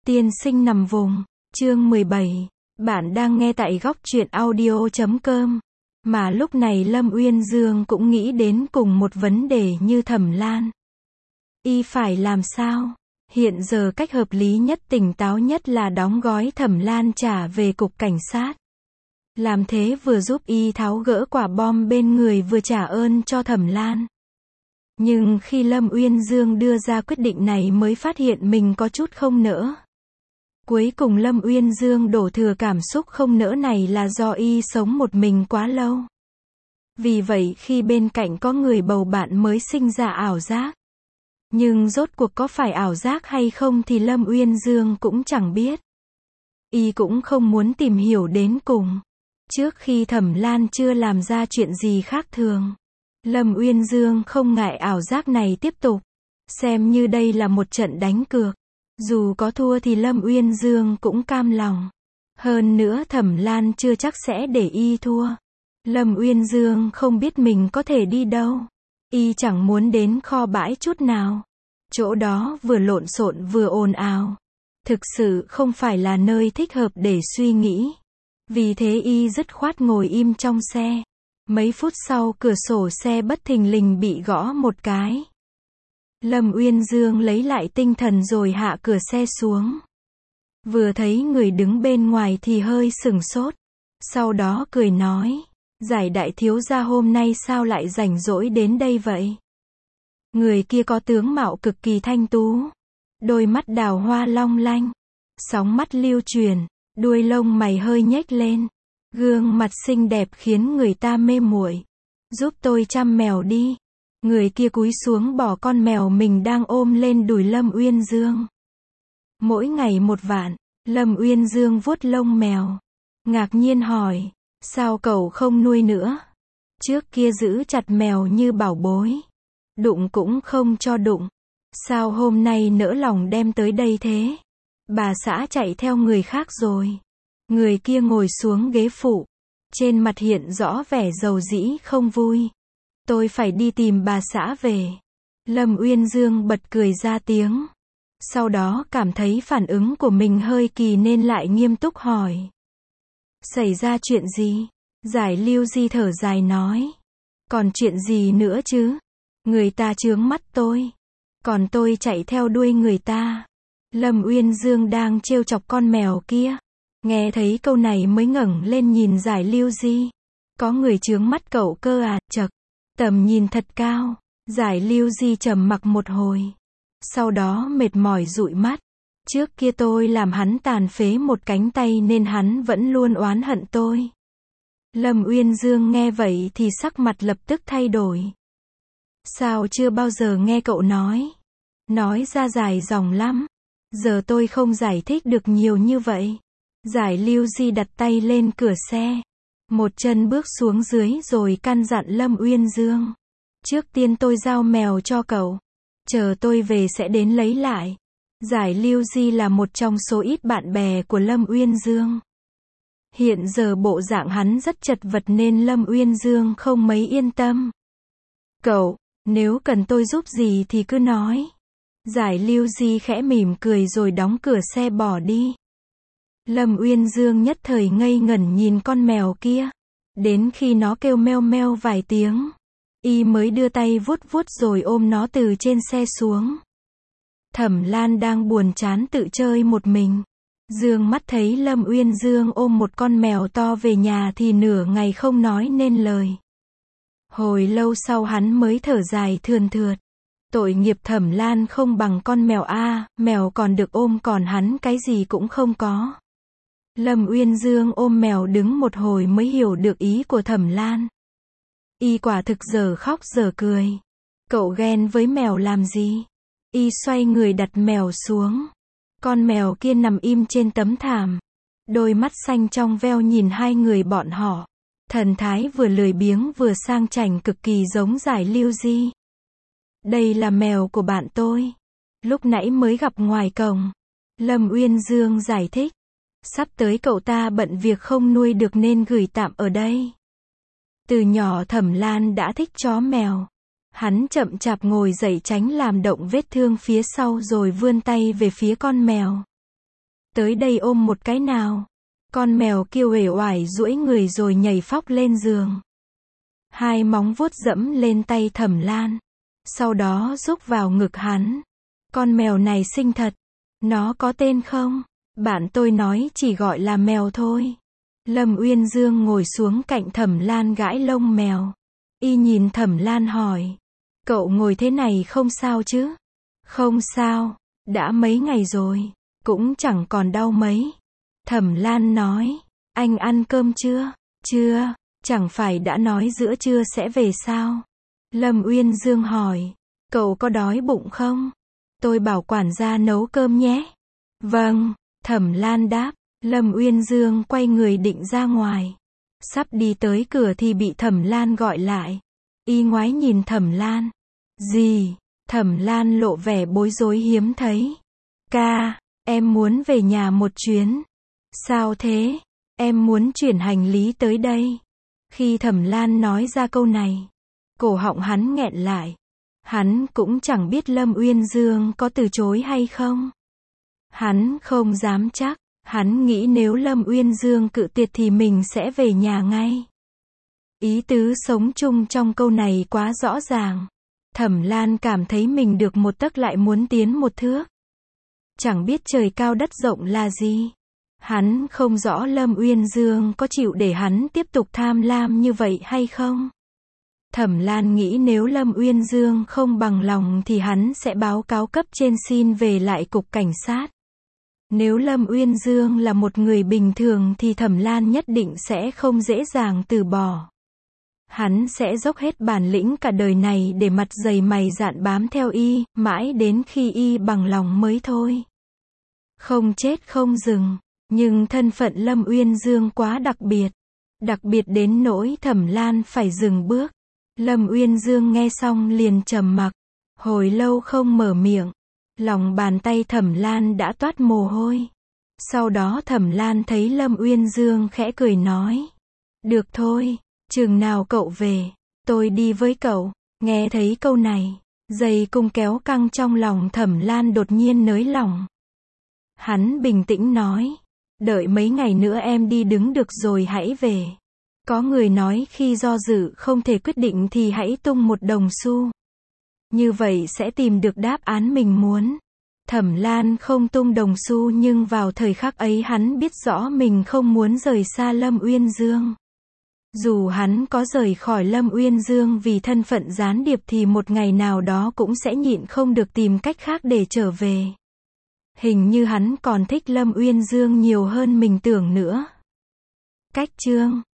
Tiên sinh nằm vùng. Chương 17. Bạn đang nghe tại góc truyện audio.com. Mà lúc này Lâm Uyên Dương cũng nghĩ đến cùng một vấn đề như Thẩm Lan. Y phải làm sao? Hiện giờ cách hợp lý nhất, tỉnh táo nhất là đóng gói Thẩm Lan trả về cục cảnh sát. Làm thế vừa giúp y tháo gỡ quả bom bên người, vừa trả ơn cho Thẩm Lan. Nhưng khi Lâm Uyên Dương đưa ra quyết định này mới phát hiện mình có chút không nỡ. Cuối cùng Lâm Uyên Dương đổ thừa cảm xúc không nỡ này là do y sống một mình quá lâu. Vì vậy khi bên cạnh có người bầu bạn mới sinh ra ảo giác. Nhưng rốt cuộc có phải ảo giác hay không thì Lâm Uyên Dương cũng chẳng biết. Y cũng không muốn tìm hiểu đến cùng. Trước khi Thẩm Lan chưa làm ra chuyện gì khác thường, Lâm Uyên Dương không ngại ảo giác này tiếp tục. Xem như đây là một trận đánh cược. Dù có thua thì Lâm Uyên Dương cũng cam lòng. Hơn nữa Thẩm Lan chưa chắc sẽ để y thua. Lâm Uyên Dương không biết mình có thể đi đâu. Y chẳng muốn đến kho bãi chút nào. Chỗ đó vừa lộn xộn vừa ồn ào. Thực sự không phải là nơi thích hợp để suy nghĩ. Vì thế y dứt khoát ngồi im trong xe. Mấy phút sau cửa sổ xe bất thình lình bị gõ một cái. Lâm Uyên Dương lấy lại tinh thần rồi hạ cửa xe xuống. Vừa thấy người đứng bên ngoài thì hơi sửng sốt. Sau đó cười nói, Giải đại thiếu gia hôm nay sao lại rảnh rỗi đến đây vậy? Người kia có tướng mạo cực kỳ thanh tú. Đôi mắt đào hoa long lanh. Sóng mắt lưu truyền. Đuôi lông mày hơi nhếch lên. Gương mặt xinh đẹp khiến người ta mê muội. Giúp tôi chăm mèo đi. Người kia cúi xuống bỏ con mèo mình đang ôm lên đùi Lâm Uyên Dương. Mỗi ngày một vạn. Lâm Uyên Dương vuốt lông mèo. Ngạc nhiên hỏi, sao cậu không nuôi nữa? Trước kia giữ chặt mèo như bảo bối. Đụng cũng không cho đụng. Sao hôm nay nỡ lòng đem tới đây thế? Bà xã chạy theo người khác rồi. Người kia ngồi xuống ghế phụ. Trên mặt hiện rõ vẻ dầu dĩ không vui. Tôi phải đi tìm bà xã về. Lâm Uyên Dương bật cười ra tiếng. Sau đó cảm thấy phản ứng của mình hơi kỳ nên lại nghiêm túc hỏi. Xảy ra chuyện gì? Giải Lưu Di thở dài nói. Còn chuyện gì nữa chứ? Người ta chướng mắt tôi. Còn tôi chạy theo đuôi người ta. Lâm Uyên Dương đang trêu chọc con mèo kia. Nghe thấy câu này mới ngẩng lên nhìn Giải Lưu Di. Có người chướng mắt cậu cơ à? Chậc. Tầm nhìn thật cao. Giải Lưu Di trầm mặc một hồi. Sau đó mệt mỏi dụi mắt. Trước kia tôi làm hắn tàn phế một cánh tay nên hắn vẫn luôn oán hận tôi. Lâm Uyên Dương nghe vậy thì sắc mặt lập tức thay đổi. Sao chưa bao giờ nghe cậu nói? Nói ra dài dòng lắm. Giờ tôi không giải thích được nhiều như vậy. Giải Lưu Di đặt tay lên cửa xe. Một chân bước xuống dưới rồi căn dặn Lâm Uyên Dương. Trước tiên tôi giao mèo cho cậu. Chờ tôi về sẽ đến lấy lại. Giải Lưu Di là một trong số ít bạn bè của Lâm Uyên Dương. Hiện giờ bộ dạng hắn rất chật vật nên Lâm Uyên Dương không mấy yên tâm. Cậu, nếu cần tôi giúp gì thì cứ nói. Giải Lưu Di khẽ mỉm cười rồi đóng cửa xe bỏ đi. Lâm Uyên Dương nhất thời ngây ngẩn nhìn con mèo kia. Đến khi nó kêu meo meo vài tiếng, y mới đưa tay vuốt vuốt rồi ôm nó từ trên xe xuống. Thẩm Lan đang buồn chán tự chơi một mình. Dương mắt thấy Lâm Uyên Dương ôm một con mèo to về nhà thì nửa ngày không nói nên lời. Hồi lâu sau hắn mới thở dài thườn thượt. Tội nghiệp Thẩm Lan không bằng con mèo a, mèo còn được ôm còn hắn cái gì cũng không có. Lâm Uyên Dương ôm mèo đứng một hồi mới hiểu được ý của Thẩm Lan. Y quả thực giờ khóc giờ cười. Cậu ghen với mèo làm gì? Y xoay người đặt mèo xuống. Con mèo kia nằm im trên tấm thảm. Đôi mắt xanh trong veo nhìn hai người bọn họ. Thần thái vừa lười biếng vừa sang chảnh cực kỳ giống Giải Lưu Di. Đây là mèo của bạn tôi. Lúc nãy mới gặp ngoài cổng. Lâm Uyên Dương giải thích. Sắp tới cậu ta bận việc không nuôi được nên gửi tạm ở đây. Từ nhỏ Thẩm Lan đã thích chó mèo. Hắn chậm chạp ngồi dậy tránh làm động vết thương phía sau rồi vươn tay về phía con mèo. tới đây ôm một cái nào. Con mèo kêu uể oải duỗi người rồi nhảy phóc lên giường. Hai móng vuốt dẫm lên tay Thẩm Lan. Sau đó rúc vào ngực hắn. Con mèo này xinh thật. Nó có tên không? Bạn tôi nói chỉ gọi là mèo thôi. Lâm Uyên Dương ngồi xuống cạnh Thẩm Lan gãi lông mèo. Y nhìn Thẩm Lan hỏi. Cậu ngồi thế này không sao chứ? Không sao, đã mấy ngày rồi, cũng chẳng còn đau mấy. Thẩm Lan nói. Anh ăn cơm chưa? Chưa, chẳng phải đã nói giữa trưa sẽ về sao? Lâm Uyên Dương hỏi. Cậu có đói bụng không? Tôi bảo quản gia nấu cơm nhé. Vâng, Thẩm Lan đáp. Lâm Uyên Dương quay người định ra ngoài. Sắp đi tới cửa thì bị Thẩm Lan gọi lại. Y ngoái nhìn Thẩm Lan. Gì? Thẩm Lan lộ vẻ bối rối hiếm thấy. Ca, em muốn về nhà một chuyến. Sao thế? Em muốn chuyển hành lý tới đây. Khi Thẩm Lan nói ra câu này, cổ họng hắn nghẹn lại. Hắn cũng chẳng biết Lâm Uyên Dương có từ chối hay không. Hắn không dám chắc. Hắn nghĩ nếu Lâm Uyên Dương cự tuyệt thì mình sẽ về nhà ngay. Ý tứ sống chung trong câu này quá rõ ràng. Thẩm Lan cảm thấy mình được một tấc lại muốn tiến một thước. Chẳng biết trời cao đất rộng là gì. Hắn không rõ Lâm Uyên Dương có chịu để hắn tiếp tục tham lam như vậy hay không. Thẩm Lan nghĩ nếu Lâm Uyên Dương không bằng lòng thì hắn sẽ báo cáo cấp trên xin về lại cục cảnh sát. Nếu Lâm Uyên Dương là một người bình thường thì Thẩm Lan nhất định sẽ không dễ dàng từ bỏ. Hắn sẽ dốc hết bản lĩnh cả đời này để mặt dày mày dạn bám theo y, mãi đến khi y bằng lòng mới thôi. Không chết không dừng, nhưng thân phận Lâm Uyên Dương quá đặc biệt. Đặc biệt đến nỗi Thẩm Lan phải dừng bước. Lâm Uyên Dương nghe xong liền trầm mặc, hồi lâu không mở miệng. Lòng bàn tay Thẩm Lan đã toát mồ hôi. Sau đó Thẩm Lan thấy Lâm Uyên Dương khẽ cười nói. Được thôi, chừng nào cậu về, tôi đi với cậu. Nghe thấy câu này, dây cung kéo căng trong lòng Thẩm Lan đột nhiên nới lỏng. Hắn bình tĩnh nói. Đợi mấy ngày nữa em đi đứng được rồi hãy về. Có người nói khi do dự không thể quyết định thì hãy tung một đồng xu. Như vậy sẽ tìm được đáp án mình muốn. Thẩm Lan không tung đồng xu nhưng vào thời khắc ấy hắn biết rõ mình không muốn rời xa Lâm Uyên Dương. Dù hắn có rời khỏi Lâm Uyên Dương vì thân phận gián điệp thì một ngày nào đó cũng sẽ nhịn không được tìm cách khác để trở về. Hình như hắn còn thích Lâm Uyên Dương nhiều hơn mình tưởng nữa. Cách chương